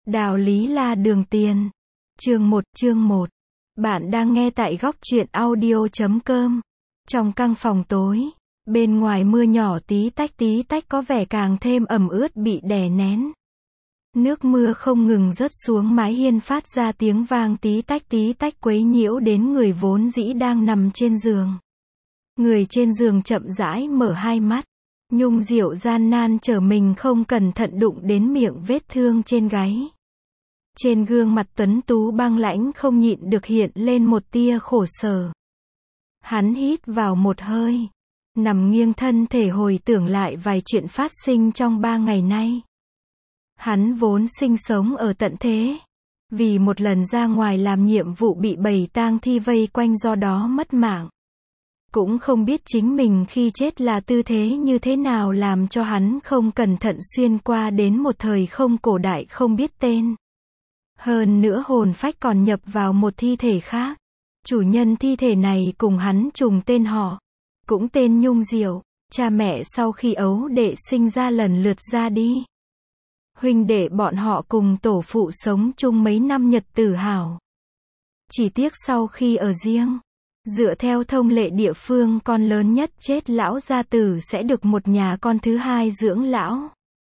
Đạo lý là đường tiền. Chương 1. Bạn đang nghe tại góc truyện audio.com. Trong căn phòng tối, bên ngoài mưa nhỏ tí tách có vẻ càng thêm ẩm ướt bị đè nén. Nước mưa không ngừng rớt xuống mái hiên phát ra tiếng vang tí tách quấy nhiễu đến người vốn dĩ đang nằm trên giường. Người trên giường chậm rãi mở hai mắt. Nhung Diệu gian nan trở mình không cẩn thận đụng đến miệng vết thương trên gáy. Trên gương mặt tuấn tú băng lãnh không nhịn được hiện lên một tia khổ sở. Hắn hít vào một hơi, nằm nghiêng thân thể hồi tưởng lại vài chuyện phát sinh trong 3 ngày nay. Hắn vốn sinh sống ở tận thế, vì một lần ra ngoài làm nhiệm vụ bị bầy tang thi vây quanh do đó mất mạng. Cũng không biết chính mình khi chết là tư thế như thế nào làm cho hắn không cẩn thận xuyên qua đến một thời không cổ đại không biết tên. Hơn nữa hồn phách còn nhập vào một thi thể khác. Chủ nhân thi thể này cùng hắn trùng tên họ, cũng tên Nhung Diệu. Cha mẹ sau khi ấu đệ sinh ra lần lượt ra đi. Huynh đệ bọn họ cùng tổ phụ sống chung mấy năm nhật tử hảo. Chỉ tiếc sau khi ở riêng, dựa theo thông lệ địa phương con lớn nhất chết lão gia tử sẽ được một nhà con thứ hai dưỡng lão.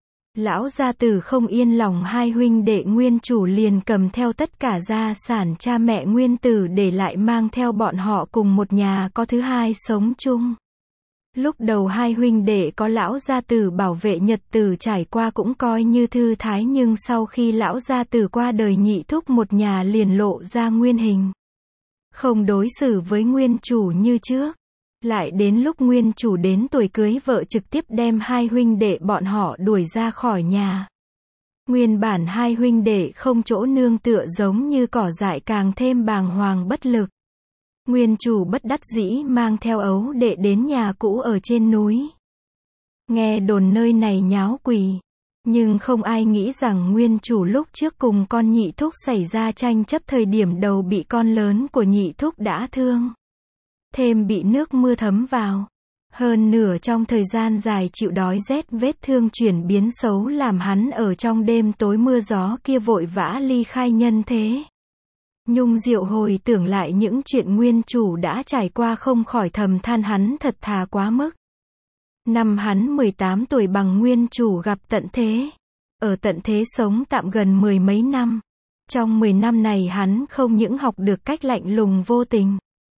Lão gia tử không yên lòng hai huynh đệ nguyên chủ liền cầm theo tất cả gia sản cha mẹ nguyên tử để lại mang theo bọn họ cùng một nhà có thứ hai sống chung. Lúc đầu hai huynh đệ có lão gia tử bảo vệ nhật tử trải qua cũng coi như thư thái, nhưng sau khi lão gia tử qua đời nhị thúc một nhà liền lộ ra nguyên hình. Không đối xử với nguyên chủ như trước. Lại đến lúc nguyên chủ đến tuổi cưới vợ trực tiếp đem hai huynh đệ bọn họ đuổi ra khỏi nhà. Nguyên bản hai huynh đệ không chỗ nương tựa giống như cỏ dại càng thêm bàng hoàng bất lực. Nguyên chủ bất đắc dĩ mang theo ấu đệ đến nhà cũ ở trên núi. Nghe đồn nơi này nháo quỷ. Nhưng không ai nghĩ rằng nguyên chủ lúc trước cùng con nhị thúc xảy ra tranh chấp thời điểm đầu bị con lớn của nhị thúc đã thương. Thêm bị nước mưa thấm vào. Hơn nửa trong thời gian dài chịu đói rét vết thương chuyển biến xấu làm hắn ở trong đêm tối mưa gió kia vội vã ly khai nhân thế. Nhung Diệu hồi tưởng lại những chuyện nguyên chủ đã trải qua không khỏi thầm than hắn thật thà quá mức. Năm hắn 18 tuổi bằng nguyên chủ gặp tận thế. Ở tận thế sống tạm gần 10 mấy năm. Trong 10 năm này hắn không những học được cách lạnh lùng vô tình,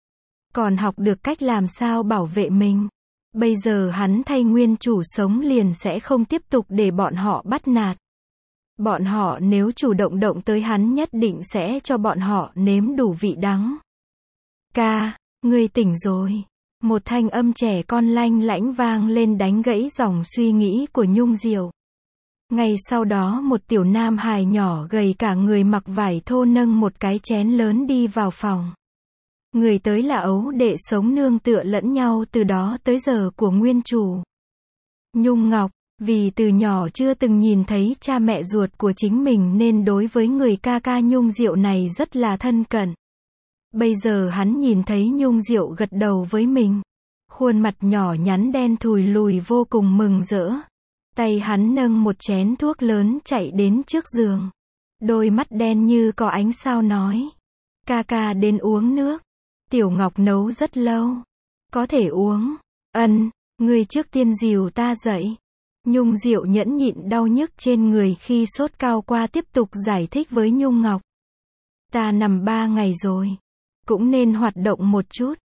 còn học được cách làm sao bảo vệ mình. Bây giờ hắn thay nguyên chủ sống liền sẽ không tiếp tục để bọn họ bắt nạt. Bọn họ nếu chủ động tới hắn nhất định sẽ cho bọn họ nếm đủ vị đắng. Ca, ngươi tỉnh rồi. Một thanh âm trẻ con lanh lảnh vang lên đánh gãy dòng suy nghĩ của Nhung Diệu. Ngay sau đó một tiểu nam hài nhỏ gầy cả người mặc vải thô nâng một cái chén lớn đi vào phòng. Người tới là ấu đệ sống nương tựa lẫn nhau từ đó tới giờ của nguyên chủ. Nhung Ngọc, vì từ nhỏ chưa từng nhìn thấy cha mẹ ruột của chính mình nên đối với người ca ca Nhung Diệu này rất là thân cận. Bây giờ hắn nhìn thấy Nhung Diệu gật đầu với mình. Khuôn mặt nhỏ nhắn đen thùi lùi vô cùng mừng rỡ. Tay hắn nâng một chén thuốc lớn chạy đến trước giường. Đôi mắt đen như có ánh sao nói. Ca ca đến uống nước. Tiểu Ngọc nấu rất lâu. Có thể uống. Ân, người trước tiên dìu ta dậy. Nhung Diệu nhẫn nhịn đau nhức trên người khi sốt cao qua tiếp tục giải thích với Nhung Ngọc. Ta nằm 3 ngày rồi. Cũng nên hoạt động một chút.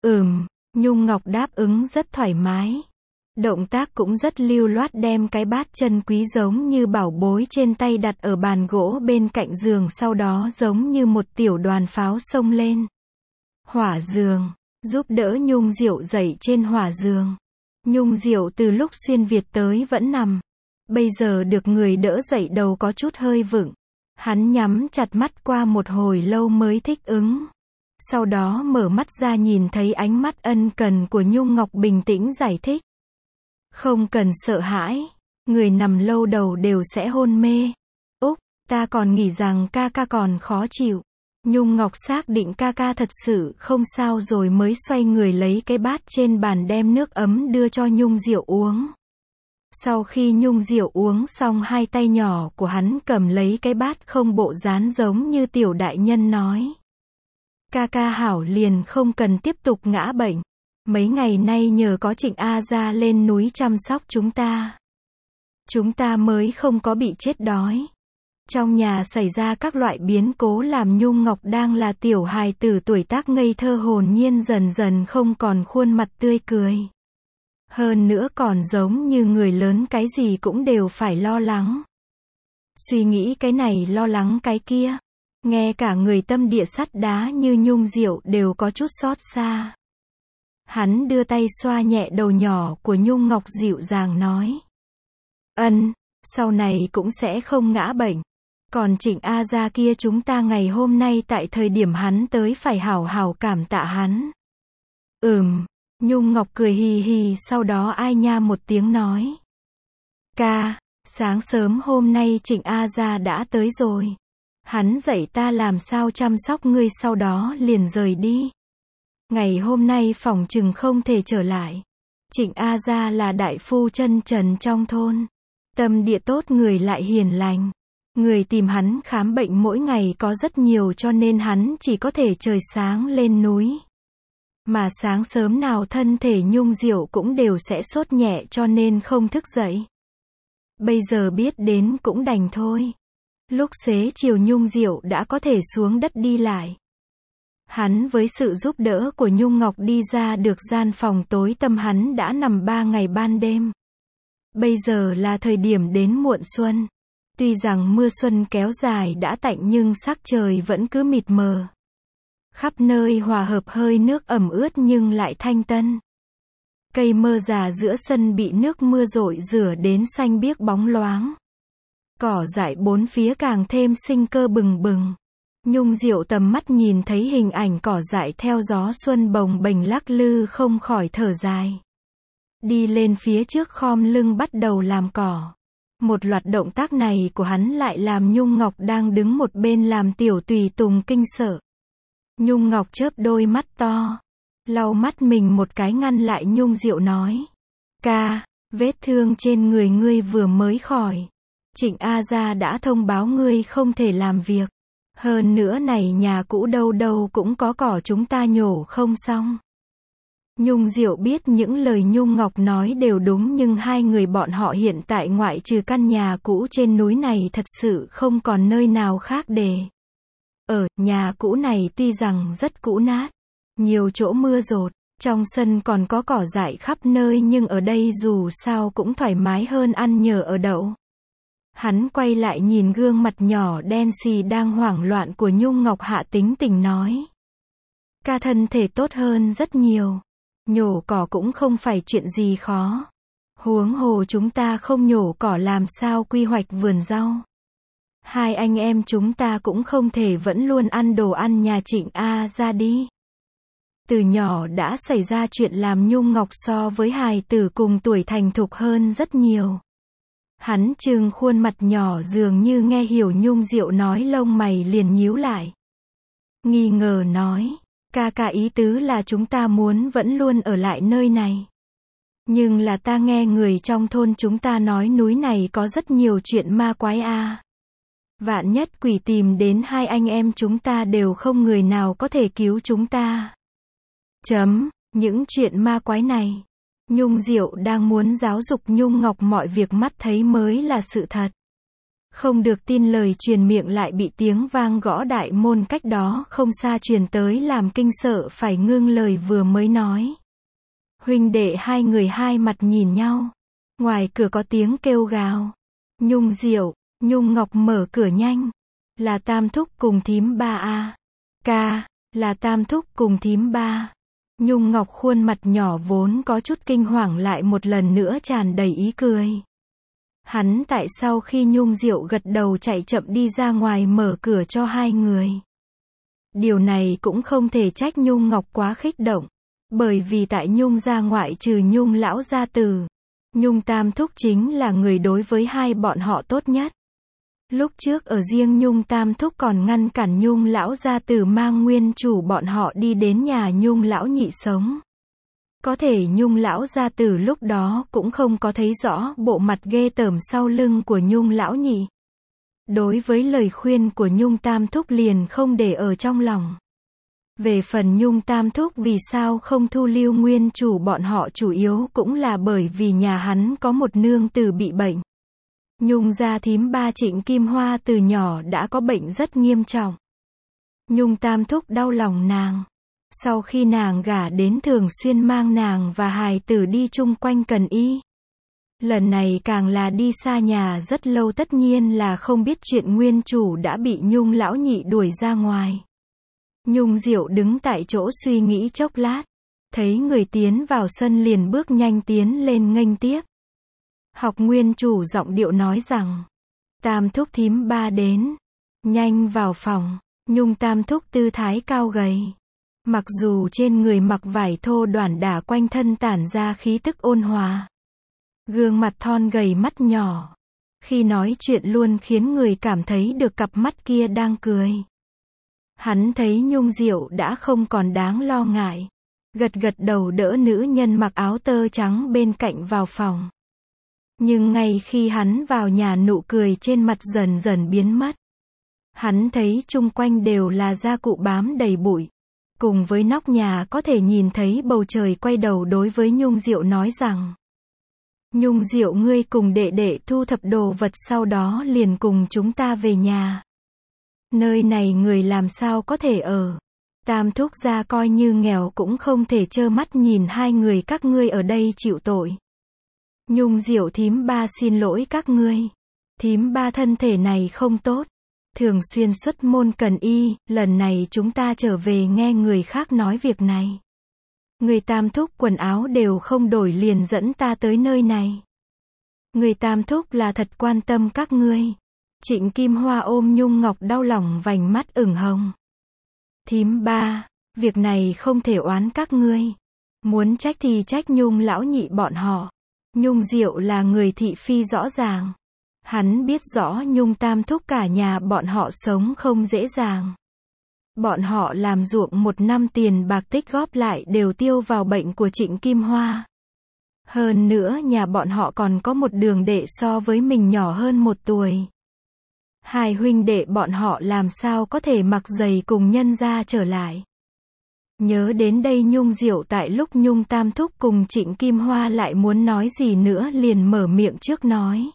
Nhung Ngọc đáp ứng rất thoải mái. Động tác cũng rất lưu loát đem cái bát chân quý giống như bảo bối trên tay đặt ở bàn gỗ bên cạnh giường, sau đó giống như một tiểu đoàn pháo xông lên. Hỏa giường, giúp đỡ Nhung Diệu dậy trên hỏa giường. Nhung Diệu từ lúc xuyên Việt tới vẫn nằm. Bây giờ được người đỡ dậy đầu có chút hơi vững. Hắn nhắm chặt mắt qua một hồi lâu mới thích ứng. Sau đó mở mắt ra nhìn thấy ánh mắt ân cần của Nhung Ngọc bình tĩnh giải thích. Không cần sợ hãi. Người nằm lâu đầu đều sẽ hôn mê. Úc, ta còn nghĩ rằng ca ca còn khó chịu. Nhung Ngọc xác định ca ca thật sự không sao rồi mới xoay người lấy cái bát trên bàn đem nước ấm đưa cho Nhung Diệu uống. Sau khi Nhung Diệu uống xong, hai tay nhỏ của hắn cầm lấy cái bát, không bộ dáng giống như tiểu đại nhân nói. Ca ca hảo, liền không cần tiếp tục ngã bệnh. Mấy ngày nay nhờ có Trịnh A Gia lên núi chăm sóc chúng ta mới không có bị chết đói. Trong nhà xảy ra các loại biến cố làm Nhung Ngọc đang là tiểu hài tử tuổi tác ngây thơ hồn nhiên dần dần không còn khuôn mặt tươi cười. Hơn nữa còn giống như người lớn, cái gì cũng đều phải lo lắng. Suy nghĩ cái này lo lắng cái kia. Nghe cả người tâm địa sắt đá như Nhung Diệu đều có chút xót xa. Hắn đưa tay xoa nhẹ đầu nhỏ của Nhung Ngọc, dịu dàng nói. Sau này cũng sẽ không ngã bệnh. Còn Trịnh A Gia kia, chúng ta ngày hôm nay tại thời điểm hắn tới phải hảo hảo cảm tạ hắn. Nhung Ngọc cười hì hì, sau đó ai nha một tiếng nói. Ca, sáng sớm hôm nay Trịnh A Gia đã tới rồi. Hắn dạy ta làm sao chăm sóc ngươi, sau đó liền rời đi. Ngày hôm nay phỏng chừng không thể trở lại. Trịnh A Gia là đại phu chân trần trong thôn. Tâm địa tốt, người lại hiền lành. Người tìm hắn khám bệnh mỗi ngày có rất nhiều, cho nên hắn chỉ có thể trời sáng lên núi. Mà sáng sớm nào thân thể Nhung Diệu cũng đều sẽ sốt nhẹ, cho nên không thức dậy. Bây giờ biết đến cũng đành thôi. Lúc xế chiều Nhung Diệu đã có thể xuống đất đi lại. Hắn với sự giúp đỡ của Nhung Ngọc đi ra được gian phòng tối tăm hắn đã nằm 3 ngày ban đêm. Bây giờ là thời điểm đến muộn xuân. Tuy rằng mưa xuân kéo dài đã tạnh nhưng sắc trời vẫn cứ mịt mờ. Khắp nơi hòa hợp hơi nước ẩm ướt nhưng lại thanh tân. Cây mơ già giữa sân bị nước mưa rội rửa đến xanh biếc bóng loáng. Cỏ dại bốn phía càng thêm sinh cơ bừng bừng. Nhung Diệu tầm mắt nhìn thấy hình ảnh cỏ dại theo gió xuân bồng bềnh lắc lư, không khỏi thở dài. Đi lên phía trước khom lưng bắt đầu làm cỏ. Một loạt động tác này của hắn lại làm Nhung Ngọc đang đứng một bên làm tiểu tùy tùng kinh sợ. Nhung Ngọc chớp đôi mắt to, lau mắt mình một cái ngăn lại Nhung Diệu nói. Ca, vết thương trên người ngươi vừa mới khỏi. Trịnh A Gia đã thông báo ngươi không thể làm việc. Hơn nữa này nhà cũ đâu đâu cũng có cỏ, chúng ta nhổ không xong. Nhung Diệu biết những lời Nhung Ngọc nói đều đúng, nhưng hai người bọn họ hiện tại ngoại trừ căn nhà cũ trên núi này thật sự không còn nơi nào khác để ở. Nhà cũ này tuy rằng rất cũ nát, nhiều chỗ mưa dột, trong sân còn có cỏ dại khắp nơi, nhưng ở đây dù sao cũng thoải mái hơn ăn nhờ ở đậu. Hắn quay lại nhìn gương mặt nhỏ đen xì đang hoảng loạn của Nhung Ngọc, hạ tính tình nói. Ca thân thể tốt hơn rất nhiều. Nhổ cỏ cũng không phải chuyện gì khó. Huống hồ chúng ta không nhổ cỏ làm sao quy hoạch vườn rau. Hai anh em chúng ta cũng không thể vẫn luôn ăn đồ ăn nhà Trịnh A Gia đi. Từ nhỏ đã xảy ra chuyện làm Nhung Ngọc so với hài tử cùng tuổi thành thục hơn rất nhiều. Hắn trừng khuôn mặt nhỏ, dường như nghe hiểu Nhung Diệu nói, lông mày liền nhíu lại. Nghi ngờ nói. Ca ca ý tứ là chúng ta muốn vẫn luôn ở lại nơi này. Nhưng là ta nghe người trong thôn chúng ta nói núi này có rất nhiều chuyện ma quái a. Vạn nhất quỷ tìm đến hai anh em chúng ta đều không người nào có thể cứu chúng ta. Những chuyện ma quái này. Nhung Diệu đang muốn giáo dục Nhung Ngọc mọi việc mắt thấy mới là sự thật. Không được tin lời truyền miệng lại bị tiếng vang gõ đại môn cách đó không xa truyền tới làm kinh sợ phải ngưng lời vừa mới nói. Huynh đệ hai người hai mặt nhìn nhau. Ngoài cửa có tiếng kêu gào. Nhung Diệu, Nhung Ngọc mở cửa nhanh. Là Tam Thúc cùng thím ba a. Ca, là Tam Thúc cùng thím ba. Nhung Ngọc khuôn mặt nhỏ vốn có chút kinh hoàng lại một lần nữa tràn đầy ý cười. Hắn tại sau khi Nhung Diệu gật đầu chạy chậm đi ra ngoài mở cửa cho hai người. Điều này cũng không thể trách Nhung Ngọc quá kích động. Bởi vì tại Nhung gia ngoại trừ Nhung lão gia tử, Nhung Tam Thúc chính là người đối với hai bọn họ tốt nhất. Lúc trước ở riêng Nhung Tam Thúc còn ngăn cản Nhung lão gia tử mang nguyên chủ bọn họ đi đến nhà Nhung lão nhị sống. Có thể Nhung lão gia tử lúc đó cũng không có thấy rõ bộ mặt ghê tởm sau lưng của Nhung lão nhị. Đối với lời khuyên của Nhung tam thúc liền không để ở trong lòng. Về phần Nhung tam thúc vì sao không thu lưu nguyên chủ bọn họ chủ yếu cũng là bởi vì nhà hắn có một nương tử bị bệnh. Nhung gia thím ba Trịnh Kim Hoa từ nhỏ đã có bệnh rất nghiêm trọng. Nhung tam thúc đau lòng nàng. Sau khi nàng gả đến thường xuyên mang nàng và hài tử đi chung quanh Cần Y. Lần này càng là đi xa nhà rất lâu, tất nhiên là không biết chuyện nguyên chủ đã bị Nhung lão nhị đuổi ra ngoài. Nhung Diệu đứng tại chỗ suy nghĩ chốc lát. Thấy người tiến vào sân liền bước nhanh tiến lên nghênh tiếp. Học nguyên chủ giọng điệu nói rằng. Tam thúc thím ba đến. Nhanh vào phòng. Nhung tam thúc tư thái cao gầy. Mặc dù trên người mặc vải thô đoản đả quanh thân tản ra khí tức ôn hòa. Gương mặt thon gầy mắt nhỏ. Khi nói chuyện luôn khiến người cảm thấy được cặp mắt kia đang cười. Hắn thấy Nhung Diệu đã không còn đáng lo ngại. Gật gật đầu đỡ nữ nhân mặc áo tơ trắng bên cạnh vào phòng. Nhưng ngay khi hắn vào nhà nụ cười trên mặt dần dần biến mất. Hắn thấy chung quanh đều là gia cụ bám đầy bụi. Cùng với nóc nhà có thể nhìn thấy bầu trời, quay đầu đối với Nhung Diệu nói rằng. Nhung Diệu, ngươi cùng đệ đệ thu thập đồ vật sau đó liền cùng chúng ta về nhà. Nơi này người làm sao có thể ở. Tam thúc gia coi như nghèo cũng không thể trơ mắt nhìn hai người các ngươi ở đây chịu tội. Nhung Diệu, thím ba xin lỗi các ngươi. Thím ba thân thể này không tốt. Thường xuyên xuất môn Cần Y, lần này chúng ta trở về nghe người khác nói việc này. Người tam thúc quần áo đều không đổi liền dẫn ta tới nơi này. Người tam thúc là thật quan tâm các ngươi. Trịnh Kim Hoa ôm Nhung Ngọc đau lòng vành mắt ửng hồng. Thím ba, việc này không thể oán các ngươi. Muốn trách thì trách Nhung lão nhị bọn họ. Nhung Diệu là người thị phi rõ ràng. Hắn biết rõ Nhung tam thúc cả nhà bọn họ sống không dễ dàng. Bọn họ làm ruộng một năm tiền bạc tích góp lại đều tiêu vào bệnh của Trịnh Kim Hoa. Hơn nữa nhà bọn họ còn có một đường đệ so với mình nhỏ hơn 1 tuổi. Hai huynh đệ bọn họ làm sao có thể mặc giày cùng nhân gia trở lại. Nhớ đến đây Nhung Diệu tại lúc Nhung tam thúc cùng Trịnh Kim Hoa lại muốn nói gì nữa liền mở miệng trước nói.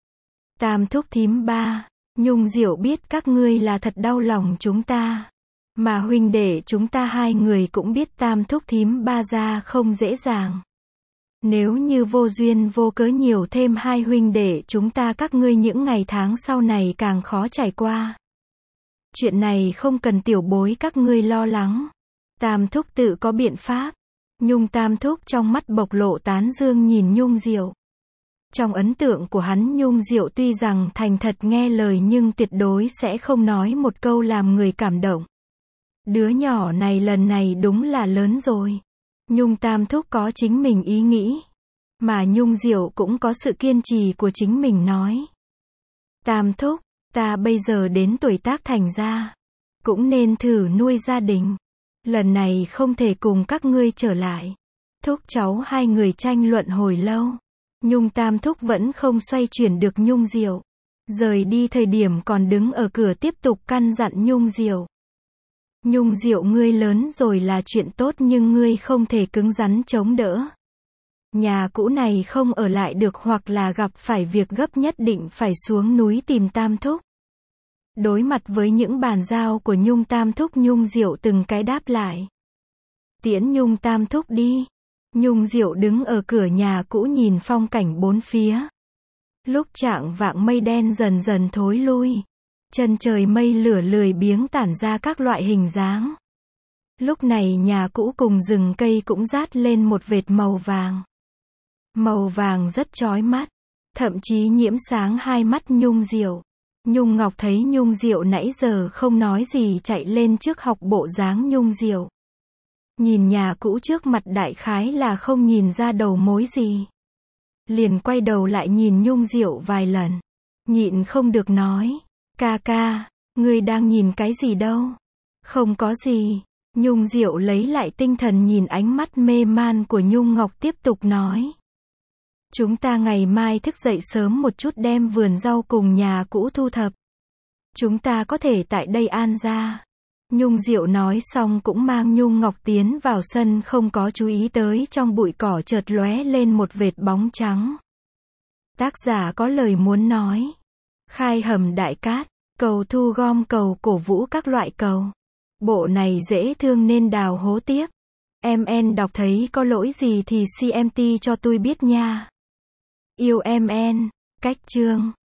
Tam thúc thím ba, Nhung Diệu biết các ngươi là thật đau lòng chúng ta. Mà huynh đệ chúng ta hai người cũng biết tam thúc thím ba ra không dễ dàng. Nếu như vô duyên vô cớ nhiều thêm hai huynh đệ chúng ta các ngươi những ngày tháng sau này càng khó trải qua. Chuyện này không cần tiểu bối các ngươi lo lắng. Tam thúc tự có biện pháp. Nhung tam thúc trong mắt bộc lộ tán dương nhìn Nhung Diệu. Trong ấn tượng của hắn Nhung Diệu tuy rằng thành thật nghe lời nhưng tuyệt đối sẽ không nói một câu làm người cảm động. Đứa nhỏ này lần này đúng là lớn rồi. Nhung tam thúc có chính mình ý nghĩ. Mà Nhung Diệu cũng có sự kiên trì của chính mình nói. Tam thúc, ta bây giờ đến tuổi tác thành ra. Cũng nên thử nuôi gia đình. Lần này không thể cùng các ngươi trở lại. Thúc cháu hai người tranh luận hồi lâu. Nhung tam thúc vẫn không xoay chuyển được Nhung Diệu. Rời đi thời điểm còn đứng ở cửa tiếp tục căn dặn Nhung Diệu. Nhung Diệu, ngươi lớn rồi là chuyện tốt nhưng ngươi không thể cứng rắn chống đỡ. Nhà cũ này không ở lại được hoặc là gặp phải việc gấp nhất định phải xuống núi tìm tam thúc. Đối mặt với những bàn giao của Nhung tam thúc Nhung Diệu từng cái đáp lại. Tiễn Nhung tam thúc đi. Nhung Diệu đứng ở cửa nhà cũ nhìn phong cảnh bốn phía. Lúc chạng vạng mây đen dần dần thối lui. Chân trời mây lửa lười biếng tản ra các loại hình dáng. Lúc này nhà cũ cùng rừng cây cũng rát lên một vệt màu vàng. Màu vàng rất chói mắt. Thậm chí nhiễm sáng hai mắt Nhung Diệu. Nhung Ngọc thấy Nhung Diệu nãy giờ không nói gì chạy lên trước học bộ dáng Nhung Diệu. Nhìn nhà cũ trước mặt đại khái là không nhìn ra đầu mối gì. Liền quay đầu lại nhìn Nhung Diệu vài lần. Nhịn không được nói. Ca ca, ngươi đang nhìn cái gì đâu? Không có gì. Nhung Diệu lấy lại tinh thần nhìn ánh mắt mê man của Nhung Ngọc tiếp tục nói. Chúng ta ngày mai thức dậy sớm một chút đem vườn rau cùng nhà cũ thu thập. Chúng ta có thể tại đây an ra. Nhung Diệu nói xong cũng mang Nhung Ngọc tiến vào sân, không có chú ý tới trong bụi cỏ chợt lóe lên một vệt bóng trắng. Tác giả có lời muốn nói. Khai hầm đại cát, cầu thu gom cầu cổ vũ các loại cầu. Bộ này dễ thương nên đào hố tiếp. Em đọc thấy có lỗi gì thì CMT cho tôi biết nha. Yêu em. Cách chương